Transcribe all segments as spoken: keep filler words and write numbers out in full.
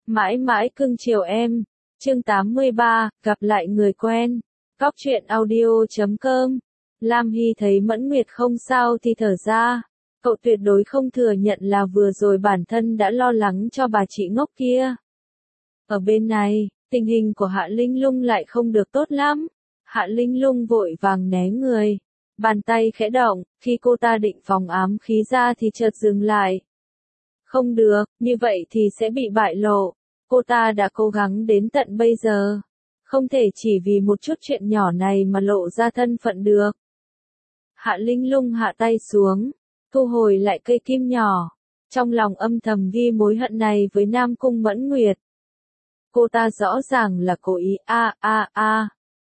Mãi mãi cưng chiều em. Chương tám mươi ba, gặp lại người quen. Góc truyện audio chấm com. Lam Hy thấy Mẫn Nguyệt không sao thì thở ra. Cậu tuyệt đối không thừa nhận là vừa rồi bản thân đã lo lắng cho bà chị ngốc kia. Ở bên này, tình hình của Hạ Linh Lung lại không được tốt lắm. Hạ Linh Lung vội vàng né người. Bàn tay khẽ động, khi cô ta định phóng ám khí ra thì chợt dừng lại. Không được, như vậy thì sẽ bị bại lộ. Cô ta đã cố gắng đến tận bây giờ. Không thể chỉ vì một chút chuyện nhỏ này mà lộ ra thân phận được. Hạ Linh Lung hạ tay xuống, thu hồi lại cây kim nhỏ. Trong lòng âm thầm ghi mối hận này với Nam Cung Mẫn Nguyệt. Cô ta rõ ràng là cố ý a a a.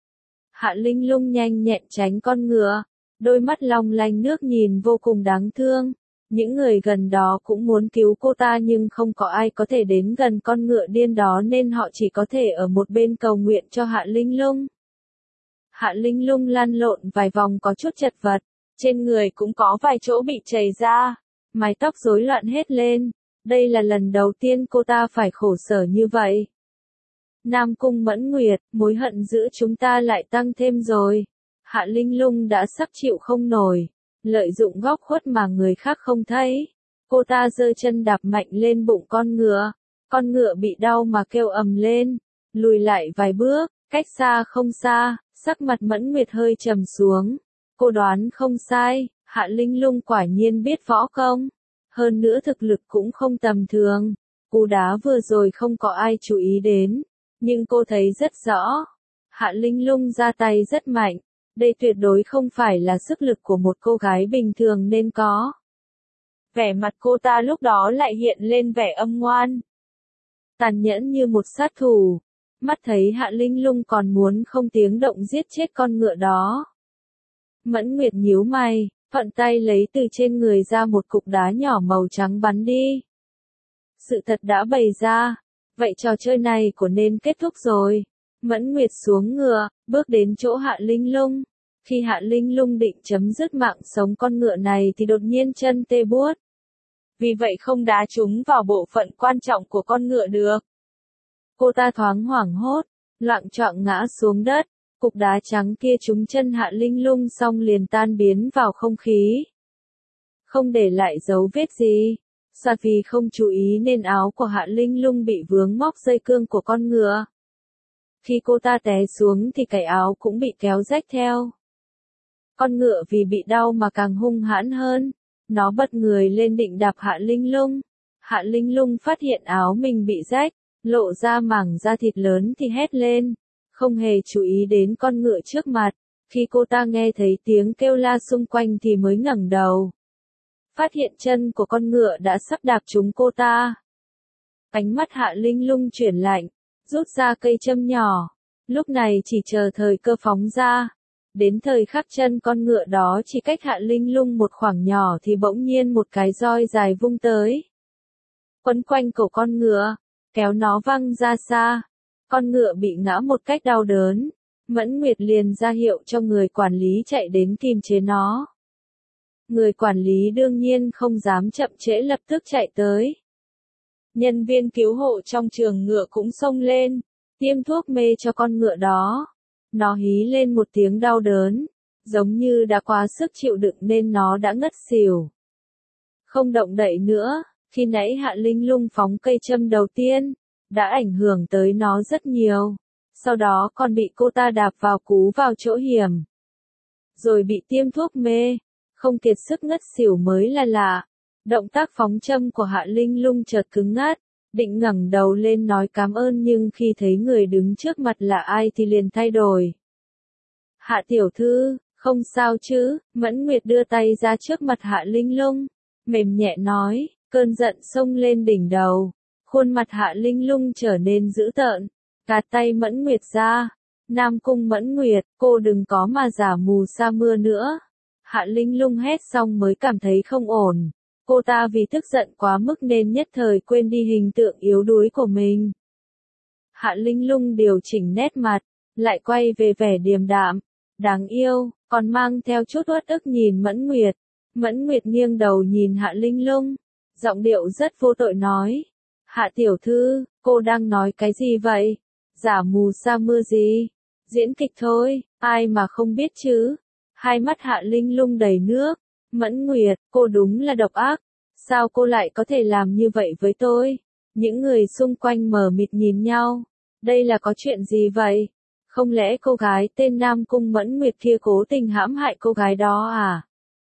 Hạ Linh Lung nhanh nhẹn tránh con ngựa, đôi mắt long lanh nước nhìn vô cùng đáng thương. Những người gần đó cũng muốn cứu cô ta nhưng không có ai có thể đến gần con ngựa điên đó nên họ chỉ có thể ở một bên cầu nguyện cho Hạ Linh Lung. Hạ Linh Lung lăn lộn vài vòng có chút chật vật, trên người cũng có vài chỗ bị chảy ra, mái tóc rối loạn hết lên. Đây là lần đầu tiên cô ta phải khổ sở như vậy. Nam Cung Mẫn Nguyệt, mối hận giữa chúng ta lại tăng thêm rồi. Hạ Linh Lung đã sắp chịu không nổi. Lợi dụng góc khuất mà người khác không thấy. Cô ta giơ chân đạp mạnh lên bụng con ngựa. Con ngựa bị đau mà kêu ầm lên. Lùi lại vài bước, cách xa không xa, sắc mặt Mẫn Nguyệt hơi trầm xuống. Cô đoán không sai, Hạ Linh Lung quả nhiên biết võ công. Hơn nữa thực lực cũng không tầm thường. Cú đá vừa rồi không có ai chú ý đến. Nhưng cô thấy rất rõ. Hạ Linh Lung ra tay rất mạnh. Đây tuyệt đối không phải là sức lực của một cô gái bình thường nên có. Vẻ mặt cô ta lúc đó lại hiện lên vẻ âm ngoan. Tàn nhẫn như một sát thủ. Mắt thấy Hạ Linh Lung còn muốn không tiếng động giết chết con ngựa đó. Mẫn Nguyệt nhíu mày, thuận tay lấy từ trên người ra một cục đá nhỏ màu trắng bắn đi. Sự thật đã bày ra. Vậy trò chơi này của nên kết thúc rồi. Mẫn Nguyệt xuống ngựa, bước đến chỗ Hạ Linh Lung. Khi Hạ Linh Lung định chấm dứt mạng sống con ngựa này thì đột nhiên chân tê buốt. Vì vậy không đá trúng vào bộ phận quan trọng của con ngựa được. Cô ta thoáng hoảng hốt, loạng choạng ngã xuống đất. Cục đá trắng kia trúng chân Hạ Linh Lung xong liền tan biến vào không khí. Không để lại dấu vết gì. Sao vì không chú ý nên áo của Hạ Linh Lung bị vướng móc dây cương của con ngựa. Khi cô ta té xuống thì cài áo cũng bị kéo rách theo. Con ngựa vì bị đau mà càng hung hãn hơn. Nó bật người lên định đạp Hạ Linh Lung. Hạ Linh Lung phát hiện áo mình bị rách, lộ ra mảng da thịt lớn thì hét lên. Không hề chú ý đến con ngựa trước mặt. Khi cô ta nghe thấy tiếng kêu la xung quanh thì mới ngẩng đầu. Phát hiện chân của con ngựa đã sắp đạp trúng cô ta. Ánh mắt Hạ Linh Lung chuyển lạnh, rút ra cây châm nhỏ. Lúc này chỉ chờ thời cơ phóng ra. Đến thời khắc chân con ngựa đó chỉ cách Hạ Linh Lung một khoảng nhỏ thì bỗng nhiên một cái roi dài vung tới. Quấn quanh cổ con ngựa, kéo nó văng ra xa. Con ngựa bị ngã một cách đau đớn. Mẫn Nguyệt liền ra hiệu cho người quản lý chạy đến kìm chế nó. Người quản lý đương nhiên không dám chậm trễ lập tức chạy tới. Nhân viên cứu hộ trong trường ngựa cũng xông lên, tiêm thuốc mê cho con ngựa đó. Nó hí lên một tiếng đau đớn, giống như đã quá sức chịu đựng nên nó đã ngất xỉu. Không động đậy nữa, khi nãy Hạ Linh Lung phóng cây châm đầu tiên, đã ảnh hưởng tới nó rất nhiều. Sau đó còn bị cô ta đạp vào cú vào chỗ hiểm. Rồi bị tiêm thuốc mê. Không kiệt sức ngất xỉu mới là lạ. Động tác phóng châm của Hạ Linh Lung chợt cứng ngắt, định ngẩng đầu lên nói cảm ơn nhưng khi thấy người đứng trước mặt là ai thì liền thay đổi. Hạ tiểu thư, không sao chứ? Mẫn Nguyệt đưa tay ra trước mặt Hạ Linh Lung, mềm nhẹ nói, cơn giận xông lên đỉnh đầu. Khuôn mặt Hạ Linh Lung trở nên dữ tợn, gạt tay Mẫn Nguyệt ra. Nam Cung Mẫn Nguyệt, cô đừng có mà giả mù sa mưa nữa. Hạ Linh Lung hét xong mới cảm thấy không ổn. Cô ta vì tức giận quá mức nên nhất thời quên đi hình tượng yếu đuối của mình. Hạ Linh Lung điều chỉnh nét mặt, lại quay về vẻ điềm đạm, đáng yêu, còn mang theo chút uất ức nhìn Mẫn Nguyệt. Mẫn Nguyệt nghiêng đầu nhìn Hạ Linh Lung, giọng điệu rất vô tội nói. Hạ tiểu thư, cô đang nói cái gì vậy? Giả mù sa mưa gì? Diễn kịch thôi, ai mà không biết chứ? Hai mắt Hạ Linh Lung đầy nước. Mẫn Nguyệt, cô đúng là độc ác. Sao cô lại có thể làm như vậy với tôi? Những người xung quanh mờ mịt nhìn nhau. Đây là có chuyện gì vậy? Không lẽ cô gái tên Nam Cung Mẫn Nguyệt kia cố tình hãm hại cô gái đó à?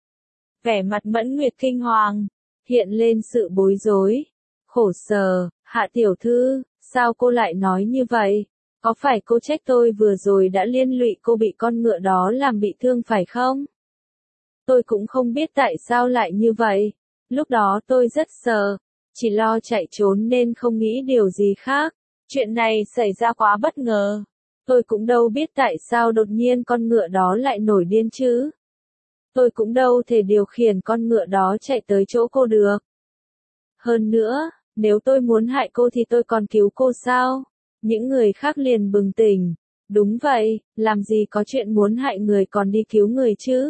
Vẻ mặt Mẫn Nguyệt kinh hoàng, hiện lên sự bối rối, khổ sở. Hạ tiểu thư, sao cô lại nói như vậy? Có phải cô trách tôi vừa rồi đã liên lụy cô bị con ngựa đó làm bị thương phải không? Tôi cũng không biết tại sao lại như vậy. Lúc đó tôi rất sợ, chỉ lo chạy trốn nên không nghĩ điều gì khác. Chuyện này xảy ra quá bất ngờ. Tôi cũng đâu biết tại sao đột nhiên con ngựa đó lại nổi điên chứ. Tôi cũng đâu thể điều khiển con ngựa đó chạy tới chỗ cô được. Hơn nữa, nếu tôi muốn hại cô thì tôi còn cứu cô sao? Những người khác liền bừng tỉnh. Đúng vậy, làm gì có chuyện muốn hại người còn đi cứu người chứ?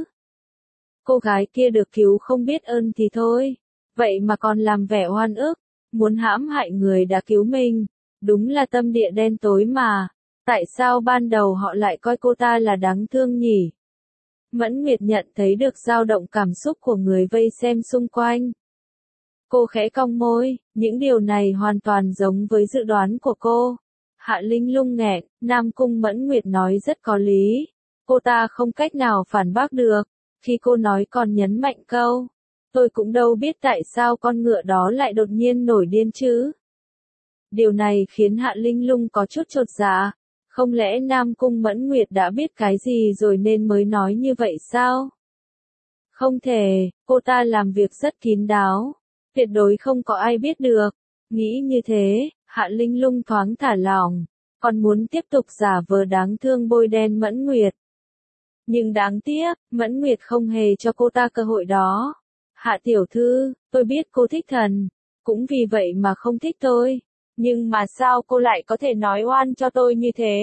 Cô gái kia được cứu không biết ơn thì thôi. Vậy mà còn làm vẻ oan ức, muốn hãm hại người đã cứu mình. Đúng là tâm địa đen tối mà. Tại sao ban đầu họ lại coi cô ta là đáng thương nhỉ? Mẫn Nguyệt nhận thấy được dao động cảm xúc của người vây xem xung quanh. Cô khẽ cong môi, những điều này hoàn toàn giống với dự đoán của cô. Hạ Linh Lung nghẹn, Nam Cung Mẫn Nguyệt nói rất có lý. Cô ta không cách nào phản bác được. Khi cô nói còn nhấn mạnh câu, tôi cũng đâu biết tại sao con ngựa đó lại đột nhiên nổi điên chứ. Điều này khiến Hạ Linh Lung có chút chột dạ. Không lẽ Nam Cung Mẫn Nguyệt đã biết cái gì rồi nên mới nói như vậy sao? Không thể, cô ta làm việc rất kín đáo. Tuyệt đối không có ai biết được. Nghĩ như thế, Hạ Linh Lung thoáng thả lỏng. Còn muốn tiếp tục giả vờ đáng thương bôi đen Mẫn Nguyệt. Nhưng đáng tiếc, Mẫn Nguyệt không hề cho cô ta cơ hội đó. Hạ tiểu thư, tôi biết cô thích thần. Cũng vì vậy mà không thích tôi. Nhưng mà sao cô lại có thể nói oan cho tôi như thế?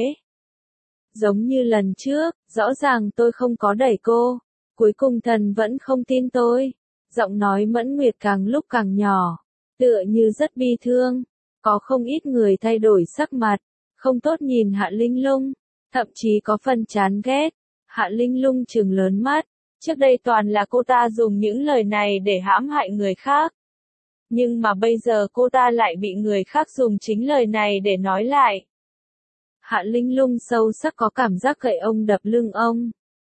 Giống như lần trước, rõ ràng tôi không có đẩy cô. Cuối cùng thần vẫn không tin tôi. Giọng nói Mẫn Nguyệt càng lúc càng nhỏ. Tựa như rất bi thương. Có không ít người thay đổi sắc mặt. Không tốt nhìn Hạ Linh Lung. Thậm chí có phần chán ghét. Hạ Linh Lung trừng lớn mắt. Trước đây toàn là cô ta dùng những lời này để hãm hại người khác. Nhưng mà bây giờ cô ta lại bị người khác dùng chính lời này để nói lại. Hạ Linh Lung sâu sắc có cảm giác gậy ông đập lưng ông.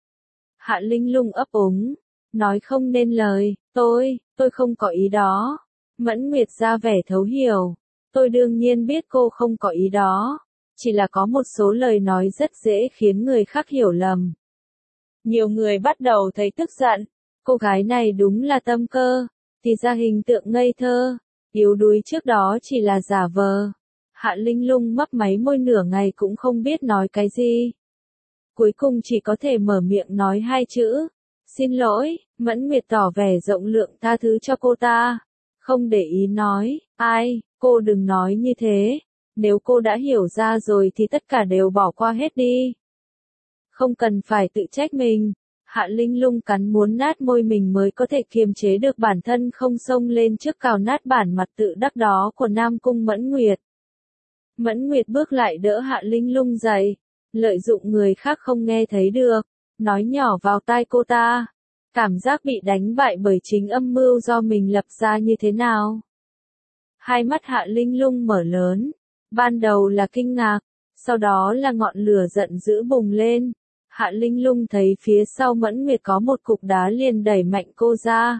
Hạ Linh Lung ấp úng, nói không nên lời, tôi, tôi không có ý đó. Mẫn Nguyệt ra vẻ thấu hiểu. Tôi đương nhiên biết cô không có ý đó. Chỉ là có một số lời nói rất dễ khiến người khác hiểu lầm. Nhiều người bắt đầu thấy tức giận. Cô gái này đúng là tâm cơ. Thì ra hình tượng ngây thơ, yếu đuối trước đó chỉ là giả vờ. Hạ Linh Lung mấp máy môi nửa ngày cũng không biết nói cái gì. Cuối cùng chỉ có thể mở miệng nói hai chữ. Xin lỗi, Mẫn Nguyệt tỏ vẻ rộng lượng tha thứ cho cô ta. Không để ý nói, ai, cô đừng nói như thế. Nếu cô đã hiểu ra rồi thì tất cả đều bỏ qua hết đi. Không cần phải tự trách mình. Hạ Linh Lung cắn muốn nát môi mình mới có thể kiềm chế được bản thân không xông lên trước cào nát bản mặt tự đắc đó của Nam Cung Mẫn Nguyệt. Mẫn Nguyệt bước lại đỡ Hạ Linh Lung dậy, lợi dụng người khác không nghe thấy được, nói nhỏ vào tai cô ta. Cảm giác bị đánh bại bởi chính âm mưu do mình lập ra như thế nào? Hai mắt Hạ Linh Lung mở lớn, ban đầu là kinh ngạc, sau đó là ngọn lửa giận dữ bùng lên. Hạ Linh Lung thấy phía sau Mẫn Nguyệt có một cục đá liền đẩy mạnh cô ra.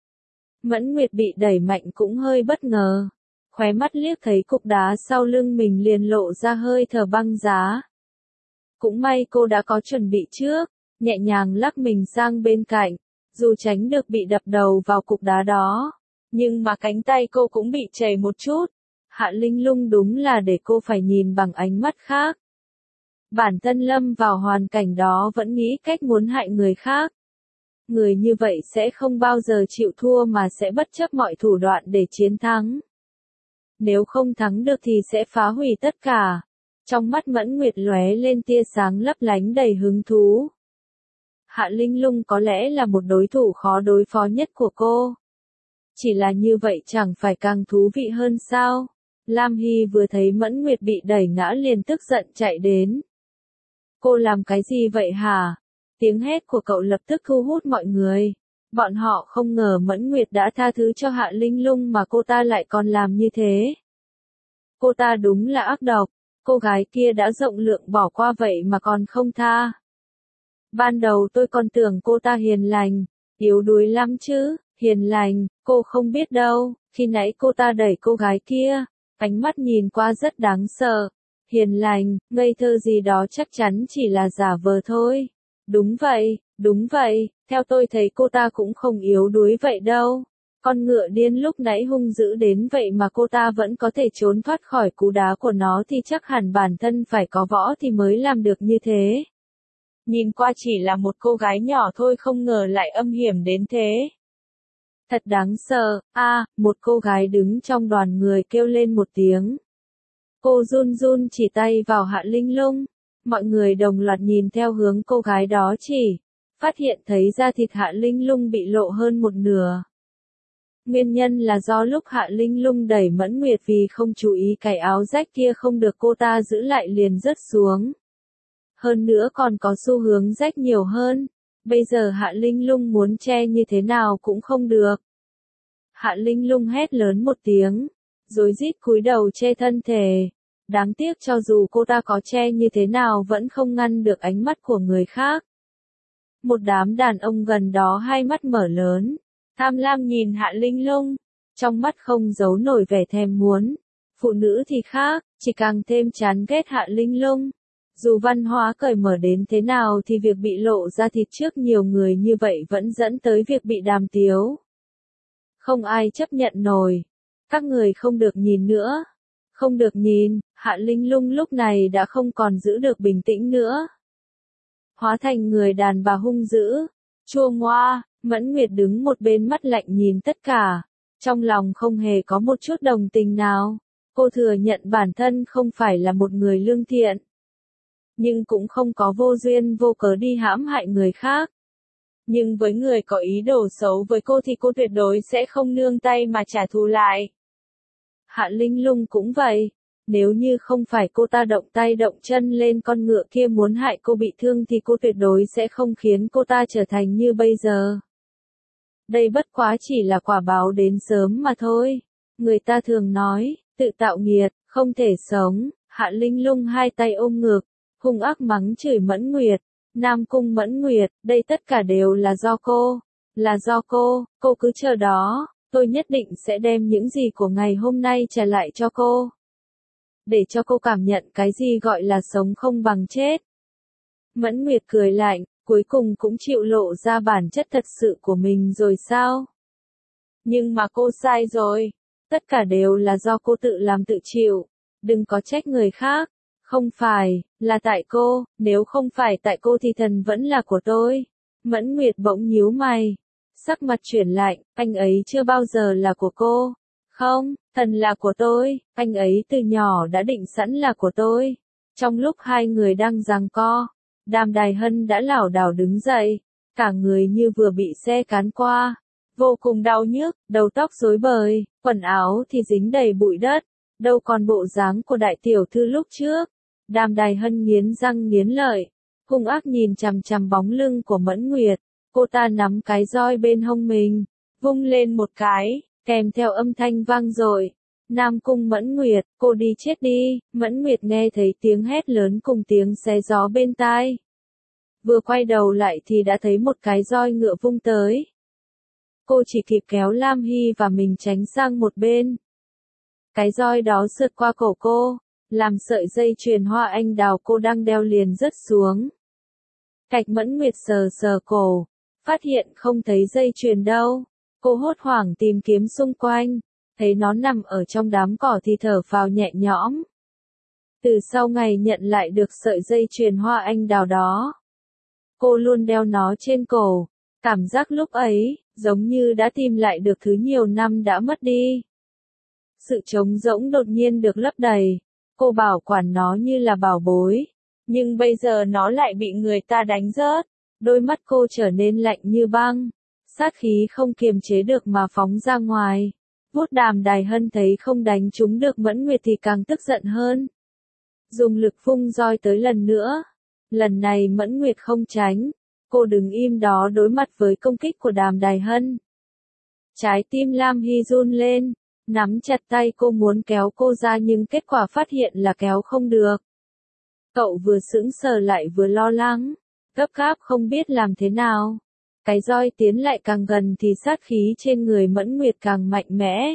Mẫn Nguyệt bị đẩy mạnh cũng hơi bất ngờ. Khóe mắt liếc thấy cục đá sau lưng mình liền lộ ra hơi thở băng giá. Cũng may cô đã có chuẩn bị trước, nhẹ nhàng lắc mình sang bên cạnh, dù tránh được bị đập đầu vào cục đá đó. Nhưng mà cánh tay cô cũng bị chảy một chút. Hạ Linh Lung đúng là để cô phải nhìn bằng ánh mắt khác. Bản thân lâm vào hoàn cảnh đó vẫn nghĩ cách muốn hại người khác. Người như vậy sẽ không bao giờ chịu thua mà sẽ bất chấp mọi thủ đoạn để chiến thắng. Nếu không thắng được thì sẽ phá hủy tất cả. Trong mắt Mẫn Nguyệt lóe lên tia sáng lấp lánh đầy hứng thú. Hạ Linh Lung có lẽ là một đối thủ khó đối phó nhất của cô. Chỉ là như vậy chẳng phải càng thú vị hơn sao? Lam Hy vừa thấy Mẫn Nguyệt bị đẩy ngã liền tức giận chạy đến. Cô làm cái gì vậy hả? Tiếng hét của cậu lập tức thu hút mọi người. Bọn họ không ngờ Mẫn Nguyệt đã tha thứ cho Hạ Linh Lung mà cô ta lại còn làm như thế. Cô ta đúng là ác độc, cô gái kia đã rộng lượng bỏ qua vậy mà còn không tha. Ban đầu tôi còn tưởng cô ta hiền lành, yếu đuối lắm chứ, hiền lành, cô không biết đâu, khi nãy cô ta đẩy cô gái kia, ánh mắt nhìn qua rất đáng sợ. Hiền lành, ngây thơ gì đó chắc chắn chỉ là giả vờ thôi. Đúng vậy, đúng vậy, theo tôi thấy cô ta cũng không yếu đuối vậy đâu. Con ngựa điên lúc nãy hung dữ đến vậy mà cô ta vẫn có thể trốn thoát khỏi cú đá của nó thì chắc hẳn bản thân phải có võ thì mới làm được như thế. Nhìn qua chỉ là một cô gái nhỏ thôi không ngờ lại âm hiểm đến thế. Thật đáng sợ, a à, một cô gái đứng trong đoàn người kêu lên một tiếng. Cô run run chỉ tay vào Hạ Linh Lung. Mọi người đồng loạt nhìn theo hướng cô gái đó chỉ, phát hiện thấy da thịt Hạ Linh Lung bị lộ hơn một nửa. Nguyên nhân là do lúc Hạ Linh Lung đẩy Mẫn Nguyệt vì không chú ý cái áo rách kia không được cô ta giữ lại liền rớt xuống. Hơn nữa còn có xu hướng rách nhiều hơn. Bây giờ Hạ Linh Lung muốn che như thế nào cũng không được. Hạ Linh Lung hét lớn một tiếng, rối rít cúi đầu che thân thể. Đáng tiếc cho dù cô ta có che như thế nào vẫn không ngăn được ánh mắt của người khác. Một đám đàn ông gần đó hai mắt mở lớn, tham lam nhìn Hạ Linh Lung, trong mắt không giấu nổi vẻ thèm muốn. Phụ nữ thì khác, chỉ càng thêm chán ghét Hạ Linh Lung. Dù văn hóa cởi mở đến thế nào thì việc bị lộ ra thịt trước nhiều người như vậy vẫn dẫn tới việc bị đàm tiếu. Không ai chấp nhận nổi. Các người không được nhìn nữa. Không được nhìn, Hạ Linh Lung lúc này đã không còn giữ được bình tĩnh nữa. Hóa thành người đàn bà hung dữ, chua ngoa, Mẫn Nguyệt đứng một bên mắt lạnh nhìn tất cả, trong lòng không hề có một chút đồng tình nào. Cô thừa nhận bản thân không phải là một người lương thiện, nhưng cũng không có vô duyên vô cớ đi hãm hại người khác. Nhưng với người có ý đồ xấu với cô thì cô tuyệt đối sẽ không nương tay mà trả thù lại. Hạ Linh Lung cũng vậy, nếu như không phải cô ta động tay động chân lên con ngựa kia muốn hại cô bị thương thì cô tuyệt đối sẽ không khiến cô ta trở thành như bây giờ. Đây bất quá chỉ là quả báo đến sớm mà thôi. Người ta thường nói, tự tạo nghiệt, không thể sống. Hạ Linh Lung hai tay ôm ngực, hung ác mắng chửi Mẫn Nguyệt. Nam Cung Mẫn Nguyệt, đây tất cả đều là do cô. Là do cô, cô cứ chờ đó. Tôi nhất định sẽ đem những gì của ngày hôm nay trả lại cho cô. Để cho cô cảm nhận cái gì gọi là sống không bằng chết. Mẫn Nguyệt cười lạnh, cuối cùng cũng chịu lộ ra bản chất thật sự của mình rồi sao? Nhưng mà cô sai rồi. Tất cả đều là do cô tự làm tự chịu. Đừng có trách người khác. Không phải, là tại cô, nếu không phải tại cô thì thần vẫn là của tôi. Mẫn Nguyệt bỗng nhíu mày. Sắc mặt chuyển lạnh, anh ấy chưa bao giờ là của cô. Không, thần là của tôi, anh ấy từ nhỏ đã định sẵn là của tôi. Trong lúc hai người đang giằng co, Đàm Đài Hân đã lảo đảo đứng dậy, cả người như vừa bị xe cán qua. Vô cùng đau nhức, đầu tóc rối bời, quần áo thì dính đầy bụi đất, đâu còn bộ dáng của đại tiểu thư lúc trước. Đàm Đài Hân nghiến răng nghiến lợi, hung ác nhìn chằm chằm bóng lưng của Mẫn Nguyệt. Cô ta nắm cái roi bên hông mình, vung lên một cái, kèm theo âm thanh vang dội. Nam Cung Mẫn Nguyệt, cô đi chết đi. Mẫn Nguyệt nghe thấy tiếng hét lớn cùng tiếng xé gió bên tai. Vừa quay đầu lại thì đã thấy một cái roi ngựa vung tới. Cô chỉ kịp kéo Lam Hy và mình tránh sang một bên. Cái roi đó sượt qua cổ cô, làm sợi dây chuyền hoa anh đào cô đang đeo liền rớt xuống. Cạch Mẫn Nguyệt sờ sờ cổ, phát hiện không thấy dây chuyền đâu. Cô hốt hoảng tìm kiếm xung quanh, thấy nó nằm ở trong đám cỏ thì thở phào nhẹ nhõm. Từ sau ngày nhận lại được sợi dây chuyền hoa anh đào đó, cô luôn đeo nó trên cổ. Cảm giác lúc ấy, giống như đã tìm lại được thứ nhiều năm đã mất đi. Sự trống rỗng đột nhiên được lấp đầy. Cô bảo quản nó như là bảo bối. Nhưng bây giờ nó lại bị người ta đánh rớt. Đôi mắt cô trở nên lạnh như băng. Sát khí không kiềm chế được mà phóng ra ngoài. Vuốt Đàm Đài Hân thấy không đánh trúng được Mẫn Nguyệt thì càng tức giận hơn. Dùng lực vung roi tới lần nữa. Lần này Mẫn Nguyệt không tránh. Cô đứng im đó đối mặt với công kích của Đàm Đài Hân. Trái tim Lam Hy run lên. Nắm chặt tay cô muốn kéo cô ra nhưng kết quả phát hiện là kéo không được. Cậu vừa sững sờ lại vừa lo lắng. Gấp gáp không biết làm thế nào. Cái roi tiến lại càng gần thì sát khí trên người Mẫn Nguyệt càng mạnh mẽ.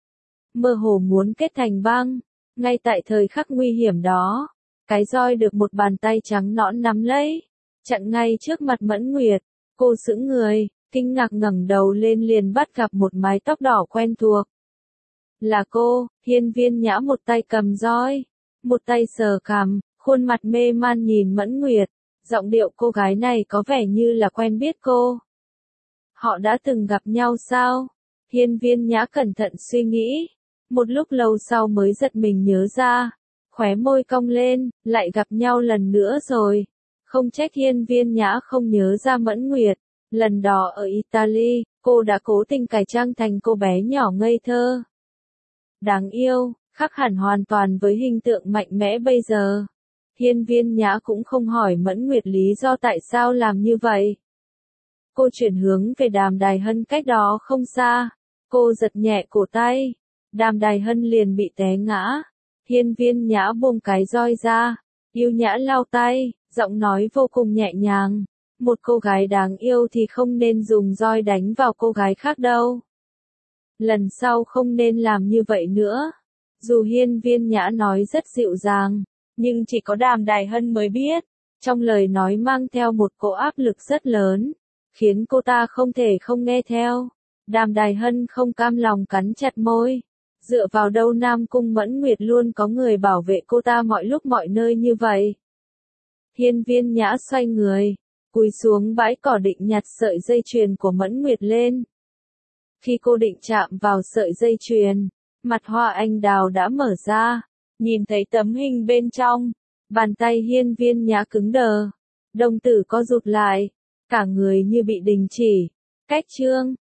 Mơ hồ muốn kết thành băng. Ngay tại thời khắc nguy hiểm đó, cái roi được một bàn tay trắng nõn nắm lấy, chặn ngay trước mặt Mẫn Nguyệt. Cô sững người, kinh ngạc ngẩng đầu lên liền bắt gặp một mái tóc đỏ quen thuộc. Là cô. Hiên Viên Nhã một tay cầm roi, một tay sờ cằm, khuôn mặt mê man nhìn Mẫn Nguyệt. Giọng điệu cô gái này có vẻ như là quen biết cô. Họ đã từng gặp nhau sao? Hiên Viên Nhã cẩn thận suy nghĩ. Một lúc lâu sau mới giật mình nhớ ra. Khóe môi cong lên, lại gặp nhau lần nữa rồi. Không trách Hiên Viên Nhã không nhớ ra Mẫn Nguyệt. Lần đó ở Italy, cô đã cố tình cải trang thành cô bé nhỏ ngây thơ. Đáng yêu, khác hẳn hoàn toàn với hình tượng mạnh mẽ bây giờ. Hiên Viên Nhã cũng không hỏi Mẫn Nguyệt lý do tại sao làm như vậy. Cô chuyển hướng về Đàm Đài Hân cách đó không xa. Cô giật nhẹ cổ tay. Đàm Đài Hân liền bị té ngã. Hiên Viên Nhã buông cái roi ra. Yêu nhã lau tay, giọng nói vô cùng nhẹ nhàng. Một cô gái đáng yêu thì không nên dùng roi đánh vào cô gái khác đâu. Lần sau không nên làm như vậy nữa. Dù Hiên Viên Nhã nói rất dịu dàng, nhưng chỉ có Đàm Đài Hân mới biết. Trong lời nói mang theo một cỗ áp lực rất lớn, khiến cô ta không thể không nghe theo. Đàm Đài Hân không cam lòng cắn chặt môi. Dựa vào đâu Nam Cung Mẫn Nguyệt luôn có người bảo vệ cô ta mọi lúc mọi nơi như vậy. Hiên Viên Nhã xoay người, cúi xuống bãi cỏ định nhặt sợi dây chuyền của Mẫn Nguyệt lên. Khi cô định chạm vào sợi dây chuyền, mặt hoa anh đào đã mở ra. Nhìn thấy tấm hình bên trong, bàn tay Hiên Viên Nhã cứng đờ. Đồng tử co rụt lại, cả người như bị đình chỉ. Cách chương